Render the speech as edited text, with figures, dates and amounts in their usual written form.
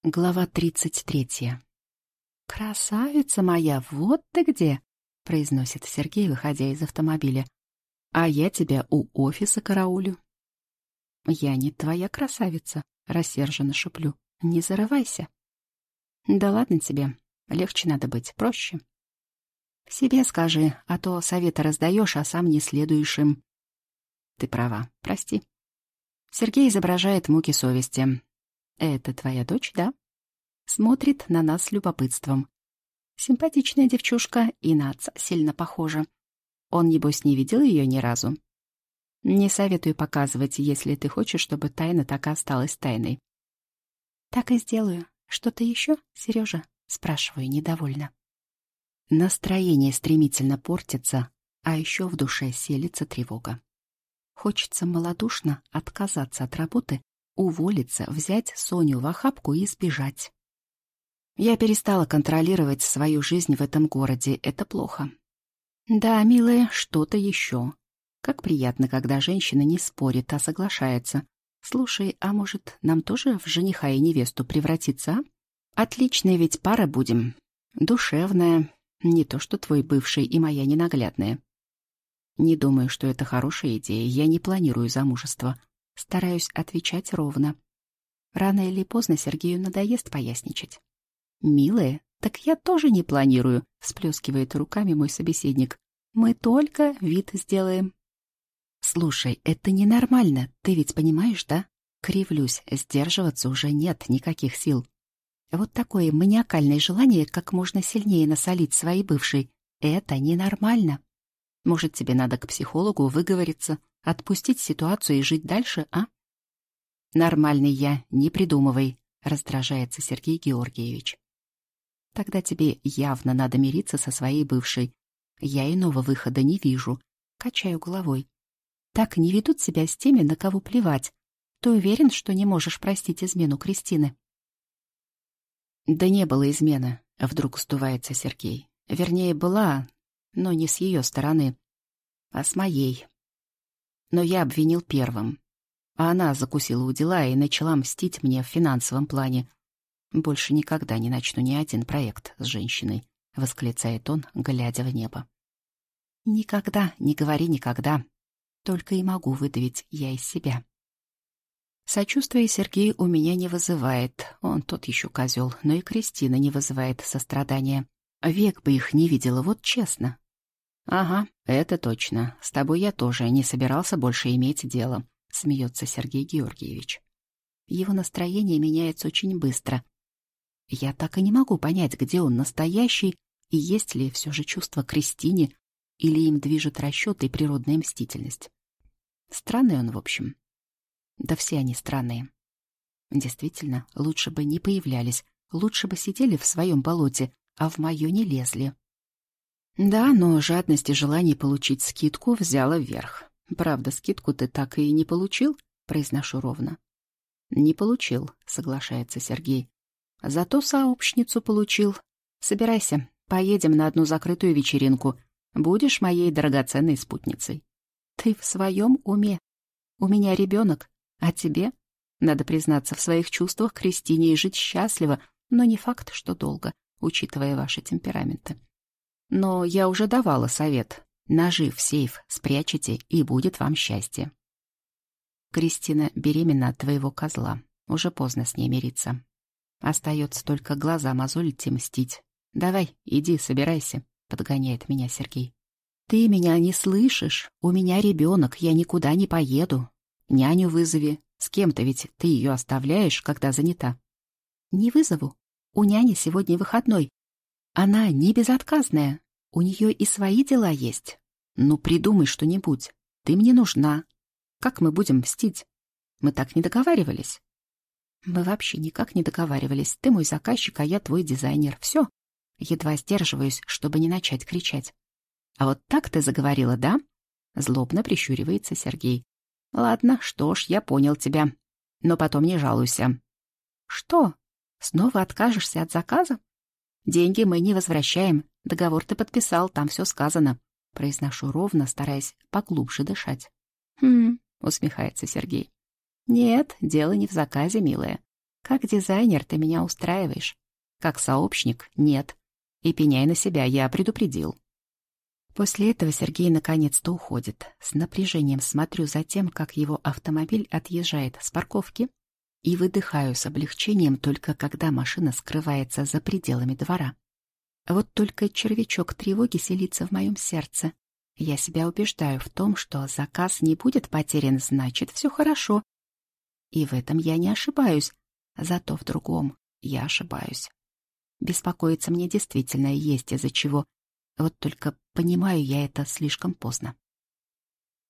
Глава 33. «Красавица моя, вот ты где!» — произносит Сергей, выходя из автомобиля. «А я тебя у офиса караулю». «Я не твоя красавица», — рассерженно шеплю. «Не зарывайся». «Да ладно тебе, легче надо быть, проще». «Себе скажи, а то советы раздаешь, а сам не следуешь им». «Ты права, прости». Сергей изображает муки совести. «Это твоя дочь, да?» Смотрит на нас с любопытством. Симпатичная девчушка и на отца сильно похожа. Он, небось, не видел ее ни разу. Не советую показывать, если ты хочешь, чтобы тайна так и осталась тайной. «Так и сделаю. Что-то еще, Сережа?» — спрашиваю недовольно. Настроение стремительно портится, а еще в душе селится тревога. Хочется малодушно отказаться от работы, уволиться, взять Соню в охапку и сбежать. Я перестала контролировать свою жизнь в этом городе. Это плохо. Да, милая, что-то еще. Как приятно, когда женщина не спорит, а соглашается. Слушай, а может, нам тоже в жениха и невесту превратиться, а? Отличная ведь пара будем. Душевная. Не то, что твой бывший и моя ненаглядная. Не думаю, что это хорошая идея. Я не планирую замужество. Стараюсь отвечать ровно. Рано или поздно Сергею надоест поясничать. «Милая, так я тоже не планирую», — всплескивает руками мой собеседник. «Мы только вид сделаем». «Слушай, это ненормально, ты ведь понимаешь, да?» Кривлюсь, сдерживаться уже нет никаких сил. Вот такое маниакальное желание как можно сильнее насолить своей бывшей — это ненормально. Может, тебе надо к психологу выговориться, отпустить ситуацию и жить дальше, а? «Нормальный я, не придумывай», — раздражается Сергей Георгиевич. «Тогда тебе явно надо мириться со своей бывшей. Я иного выхода не вижу». Качаю головой. «Так не ведут себя с теми, на кого плевать. Ты уверен, что не можешь простить измену Кристины?» «Да не было измены», — вдруг сдувается Сергей. «Вернее, была, но не с ее стороны, а с моей. Но я обвинил первым. А она закусила у дела и начала мстить мне в финансовом плане. Больше никогда не начну ни один проект с женщиной», — восклицает он, глядя в небо. «Никогда, не говори никогда. Только и могу выдавить я из себя». Сочувствия Сергей у меня не вызывает. Он тот еще козел, но и Кристина не вызывает сострадания. Век бы их не видела, вот честно. «Ага, это точно. С тобой я тоже не собирался больше иметь дело», — смеется Сергей Георгиевич. Его настроение меняется очень быстро. Я так и не могу понять, где он настоящий и есть ли все же чувство к Кристине, или им движет расчет и природная мстительность. Странный он, в общем. Да все они странные. Действительно, лучше бы не появлялись, лучше бы сидели в своем болоте, а в мое не лезли. Да, но жадность и желание получить скидку взяла вверх. «Правда, скидку ты так и не получил?» — произношу ровно. «Не получил», — соглашается Сергей. «Зато сообщницу получил. Собирайся, поедем на одну закрытую вечеринку. Будешь моей драгоценной спутницей». «Ты в своем уме? У меня ребенок, а тебе? Надо признаться в своих чувствах к Кристине и жить счастливо, но не факт, что долго, учитывая ваши темпераменты. Но я уже давала совет. Ножи в сейф спрячете, и будет вам счастье. Кристина беременна от твоего козла. Уже поздно с ней мириться. Остается только глаза мозолить и мстить. Давай, иди, собирайся», — подгоняет меня Сергей. «Ты меня не слышишь? У меня ребенок, я никуда не поеду. Няню вызови. С кем-то ведь ты ее оставляешь, когда занята». «Не вызову. У няни сегодня выходной. Она не безотказная. У нее и свои дела есть. Ну, придумай что-нибудь. Ты мне нужна. Как мы будем мстить? Мы так не договаривались». «Мы вообще никак не договаривались. Ты мой заказчик, а я твой дизайнер. Все». Едва сдерживаюсь, чтобы не начать кричать. «А вот так ты заговорила, да?» Злобно прищуривается Сергей. «Ладно, что ж, я понял тебя. Но потом не жалуйся». «Что? Снова откажешься от заказа?» «Деньги мы не возвращаем. Договор ты подписал, там все сказано». Произношу ровно, стараясь поглубже дышать. Усмехается Сергей. «Нет, дело не в заказе, милая. Как дизайнер ты меня устраиваешь. Как сообщник — нет. И пеняй на себя, я предупредил. После этого Сергей наконец-то уходит. С напряжением смотрю за тем, как его автомобиль отъезжает с парковки, и выдыхаю с облегчением только когда машина скрывается за пределами двора. Вот только червячок тревоги селится в моем сердце. Я себя убеждаю в том, что заказ не будет потерян, значит, все хорошо. И в этом я не ошибаюсь, зато в другом я ошибаюсь. Беспокоиться мне действительно есть из-за чего. Вот только понимаю я это слишком поздно.